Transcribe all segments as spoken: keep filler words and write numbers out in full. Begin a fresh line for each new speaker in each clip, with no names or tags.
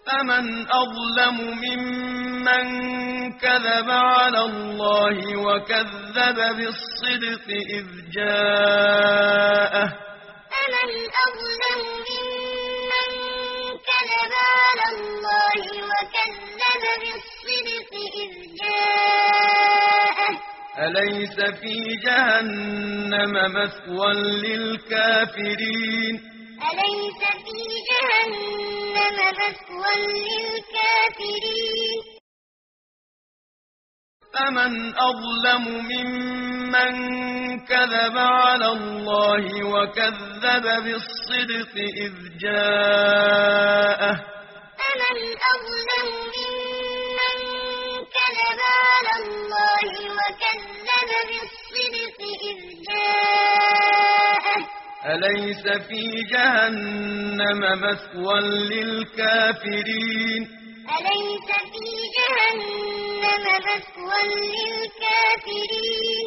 فمن أظلم ممن كذب على الله وكذب بالصدق إذ جاءه
فمن أظلم ممن كذب على الله وكذب بالصدق إذ جاءه
أليس في جهنم مثوى للكافرين
أليس في جهنم مثوى للكافرين
فمن أظلم ممن كذب على الله وكذب بالصدق إذ جاءه
فمن أظلم ممن كذب على الله وكذب بالصدق إذ جاءه
أليس في جهنم مثوى للكافرين
أليس في جهنم مثوى للكافرين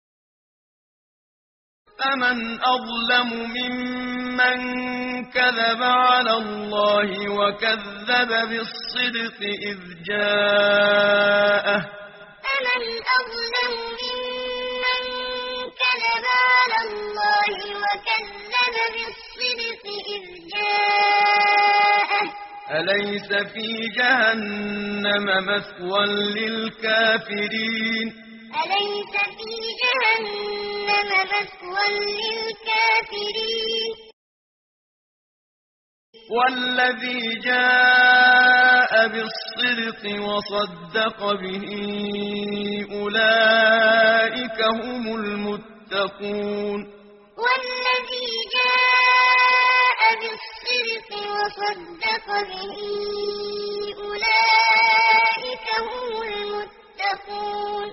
فمن أظلم ممن كذب على الله وكذب بالصدق إذ جاءه
فمن أظلم ممن كذب على الله وكذب بالصدق إذ جاءه
أليس في جهنم مثوى للكافرين
أليس في جهنم مثوى للكافرين
والذي جاء بالصدق وصدق به أولئك هم المتقون
والذي جاء بالصدق وصدق به أولئك هم المتقون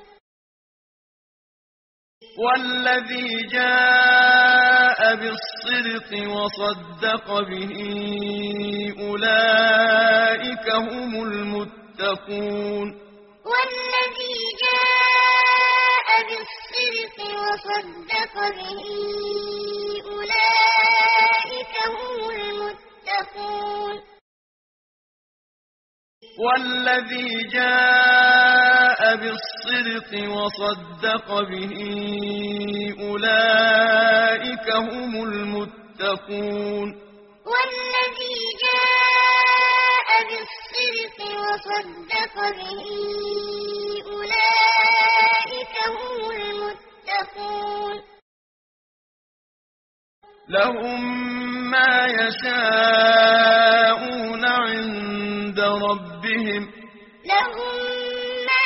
والذي جاء بالصدق وصدق به أولئك هم المتقون
والذي جاء بالصدق وصدق به أولئك هم المتقون
والذي جاء بالصدق وصدق به أولئك هم المتقون
والذي جاء بالصدق وصدق به أولئك هم المتقون
لهم ما يشاءون عند ربهم
لهم ما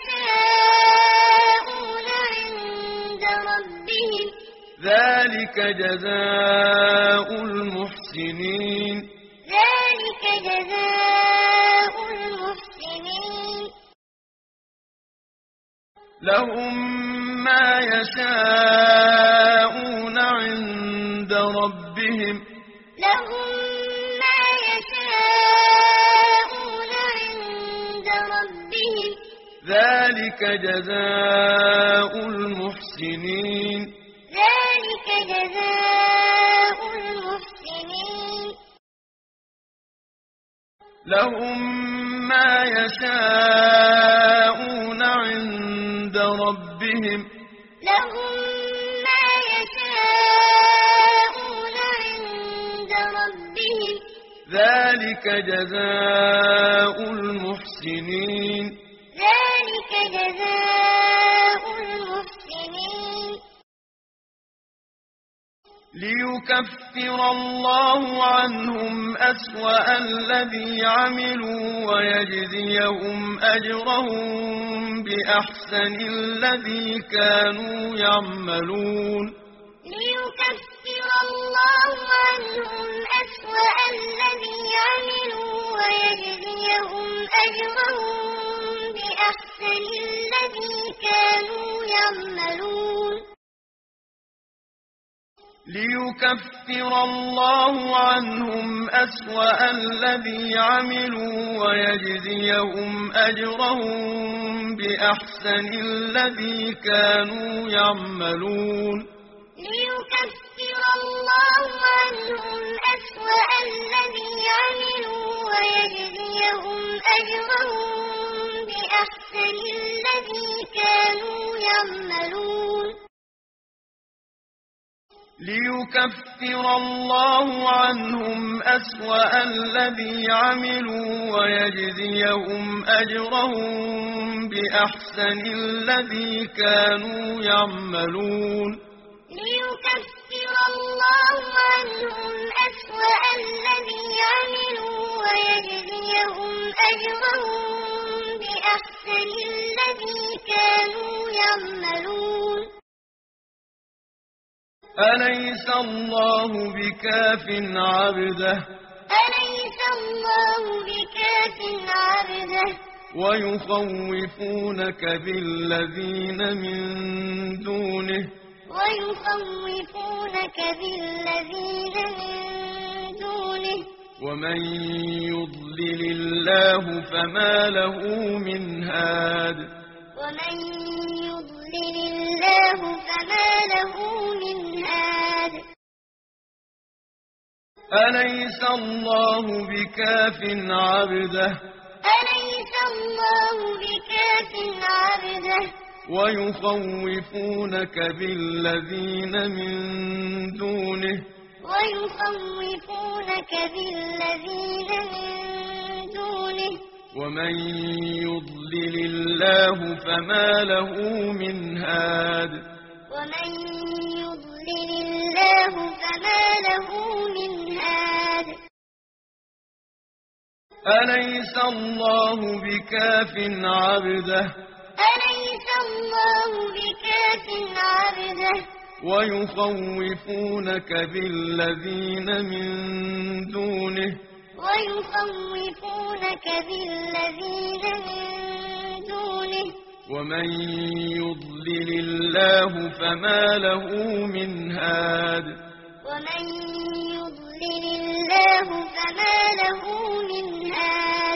يشاءون عند ربهم
ذلك جزاء المحسنين
ذلك جزاء المحسنين
لهم ما يشاءون عند ربهم
لهم ما يشاءون عند ربهم
ذلك جزاء المحسنين
ذلك جزاء المحسنين
لهم ما يشاءون عند ربهم
لهم ما يشاءون عند ربهم
ذلك جزاء المحسنين
ذلك جزاء المحسنين
ليكفر الله عنهم أسوأ الذي عملوا ويجزيهم أجرهم بأحسن الذي كانوا يعملون
ليكفر الله عنهم أسوأ الذي عملوا ويجزيهم أجرهم بأحسن الذي كانوا يعملون
ليكفر الله عنهم أسوأ الذي عملوا ويجزيهم أجرهم بأحسن الذي كانوا يعملون
ليكفر الله عنهم أسوأ الذي عملوا ويجزيهم أجرهم بأحسن الذي كانوا يعملون
ليكفر الله عنهم أسوأ الذي عملوا ويجزيهم أجرهم بأحسن الذي كانوا يعملون
ليكفر الله عنهم أسوأ الذي عملوا ويجزيهم أجرهم بأحسن الذي كانوا يعملون
أليس الله بكاف عبده
أليس الله بكاف عبده
ويخوفونك بالذين من دونه
ويخوفونك بالذين من دونه
ومن يضلل الله فما له من هاد
ومن يضلل الله فما له من هاد
أليس الله بكاف عبده
أليس الله بكاف عبده
ويخوفونك بالذين من دونه
ويخوفونك بالذين من دونه
ومن يضلل الله فما له من هاد
ومن يضلل الله فما له من هاد
أليس الله بكاف عبده
أليس الله بكاف عبده
ويخوفونك بالذين من دونه
ويخوفونك بالذين من دونه
ومن يضلل الله فما له من هاد
ومن يضلل الله فما له من هاد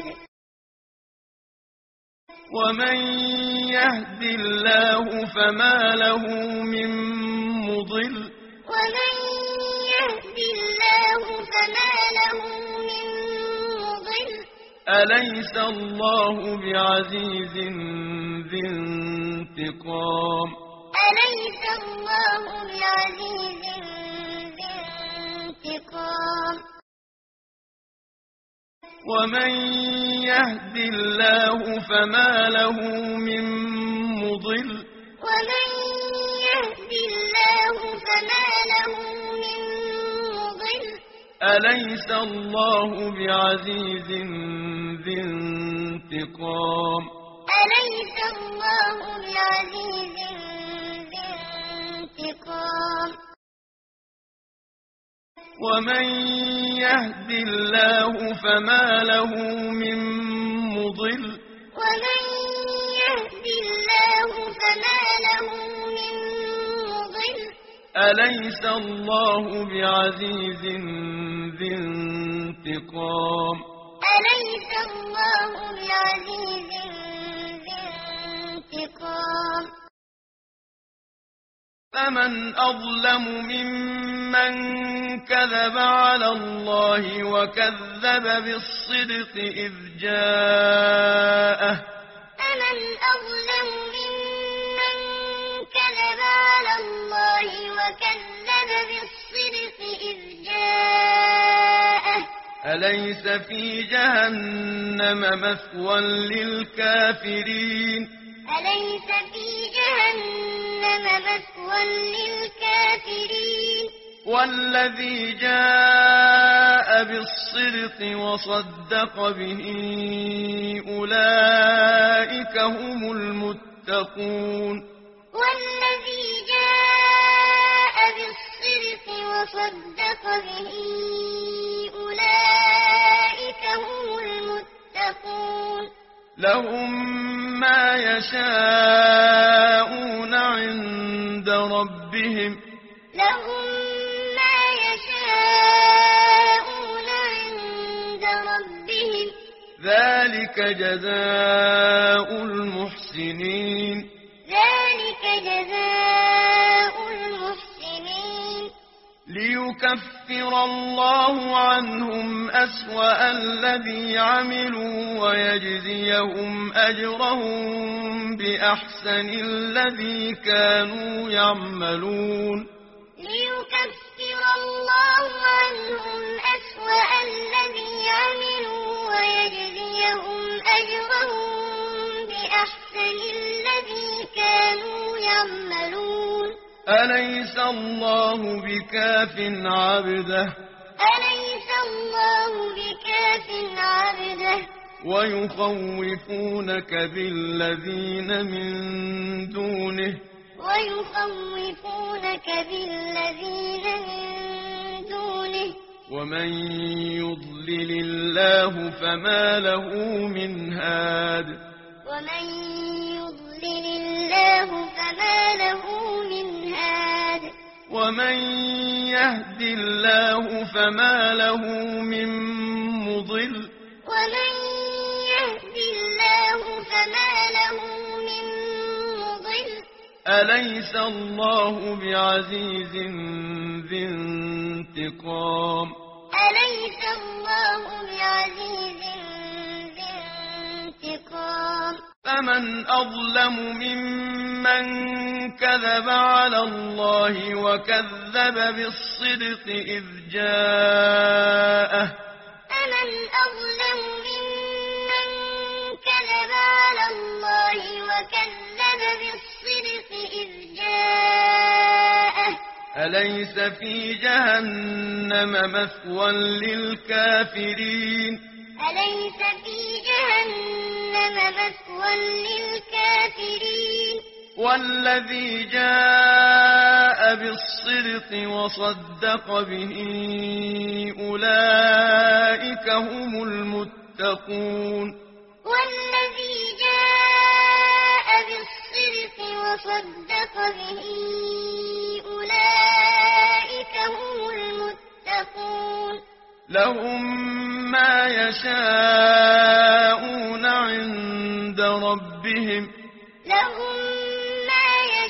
ومن يهد الله فما له من مضل
ومن يهد الله فما له من مضل
أليس الله بعزيز ذي انتقام
أليس الله بعزيز ذي انتقام
ومن يهد الله فما له من مضل
ومن يهد الله فما له من مضل
أليس الله بعزيز ذي انتقام
أليس الله بعزيز ذي انتقام
ومن يهد الله فما له من مضل
ومن يهد الله فما له من مضل
أليس الله بعزيز ذي انتقام
أليس الله بعزيز ذي انتقام
فمن أظلم ممن كذب على الله وكذب بالصدق إذ جاءه
فمن أظلم ممن كذب على الله وكذب بالصدق إذ جاءه
أليس في جهنم مثوى للكافرين
أليس في جهنم مثوى للكافرين
والذي جاء بالصدق وصدق به أولئك هم المتقون
والذي جاء بالصدق وصدق به أولئك هم المتقون
لهم ما يشاءون عند ربهم
لهم ما يشاءون عند ربهم
ذلك جزاء المحسنين
ذلك جزاء المحسنين
ليكفر ليكفر الله عنهم أسوأ الذي عملوا ويجزيهم أجرهم بأحسن الذي كانوا يعملون
ليكفر الله عنهم أسوأ الذي عملوا ويجزيهم أجرهم بأحسن الذي كانوا يعملون
أليس الله بكاف عبده
أليس الله بكاف عبده
ويخوفونك بالذين من دونه
ويخوفونك بالذين من دونه
ومن يضلل الله فما له من هاد
ومن يضلل الله فما له من هاد
ومن يهد الله فما له من مضل
ومن يهد الله فما له من مضل
أليس الله بعزيز ذي انتقام
أليس الله بعزيز ذي انتقام
فمن أظلم ممن كذب على الله وكذب بالصدق إذ جاءه
فمن أظلم ممن كذب على الله وكذب بالصدق إذ جاءه
أليس في جهنم مثوى للكافرين
أليس في جهنم مثوى للكافرين
والذي جاء بالصدق وصدق به أولئك هم المتقون
والذي جاء بالصدق وصدق به أولئك هم المتقون
لهم ما يشاءون عند ربهم
لهم ما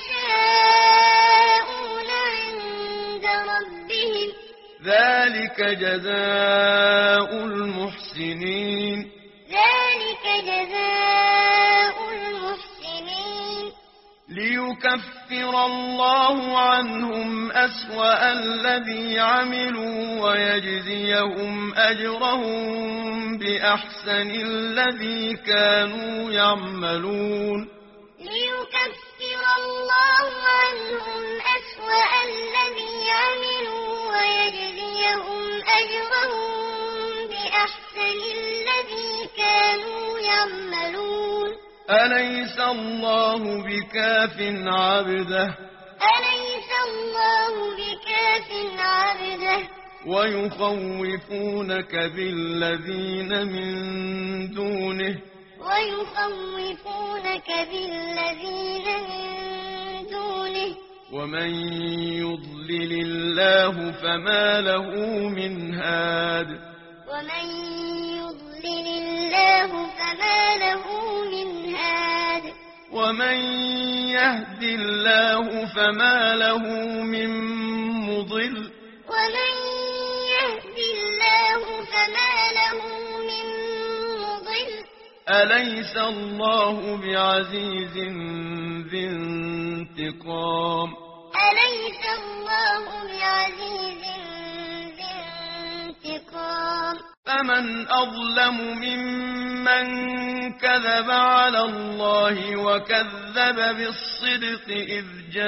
يشاءون عند ربهم
ذلك جزاء المحسنين
ذلك جزاء المحسنين
ليكفر الله عنهم أسوأ الذي عملوا ويجزيهم أجرهم بأحسن الذي كانوا يعملون
ليكفر الله عنهم أسوأ الذي عملوا ويجزيهم أجرهم بأحسن الذي كانوا يعملون
أليس الله بكاف عبده
أليس الله بكاف عبده
ويخوفونك بالذين من دونه
ويخوفونك بالذين من دونه
ومن يضلل الله فما له من هاد
ومن يضلل الله فما له من هاد
ومن يهد الله فما له من مضل
ومن يهد الله فما له من مضل
أليس الله بعزيز ذي انتقام
أليس الله بعزيز ذي انتقام
فمن أظلم ممن كذب على الله وكذب بالصدق إذ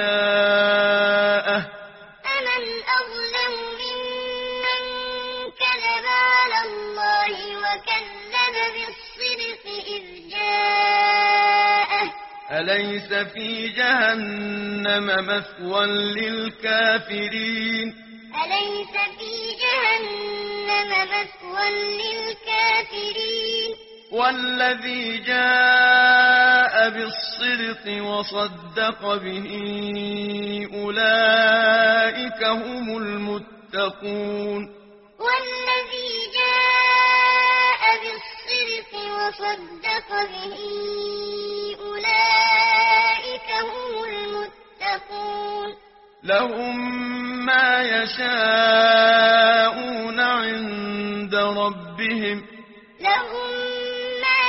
جاءه
فمن أظلم ممن كذب على الله وكذب بالصدق إذ جاءه
أليس في جهنم مثوى للكافرين
أليس في جهنم مثوى للكافرين
والذي جاء بالصدق وصدق به أولئك هم المتقون
والذي جاء بالصدق وصدق به أولئك هم المتقون
لهم ما يشاءون عند ربهم
لهم ما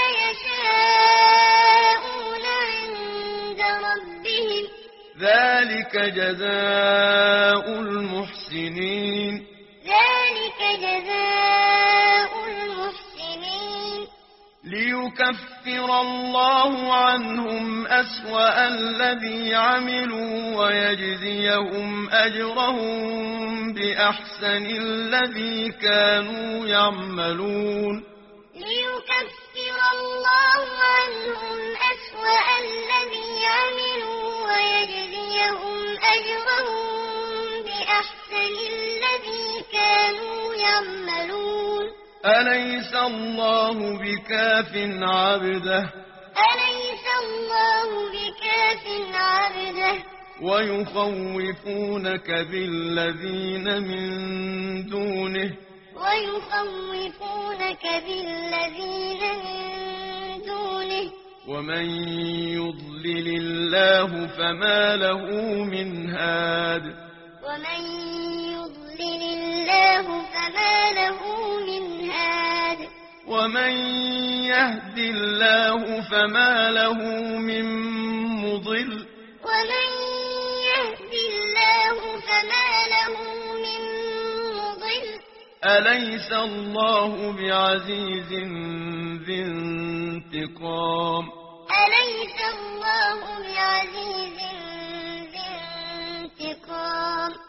يشاءون عند ربهم
ذلك جزاء المحسنين
ذلك جزاء المحسنين
ليكفر الله عنهم أسوأ الذي عملوا ويجزيهم أجرهم بأحسن الذي كانوا يعملون
ليكفر الله عنهم أسوأ الذي عملوا ويجزيهم أجرهم بأحسن الذي كانوا يعملون
أليس الله بكاف عبده
أليس الله بكاف عبده
ويخوفونك بالذين من دونه
ويخوفونك بالذين من دونه
ومن يضلل الله فما له من هاد
ومن يضلل الله فما له من هاد
ومن يهد الله فما له من مضل
ومن يهد الله فما له من مضل
أليس الله بعزيز ذي انتقام
أليس الله بعزيز ذي انتقام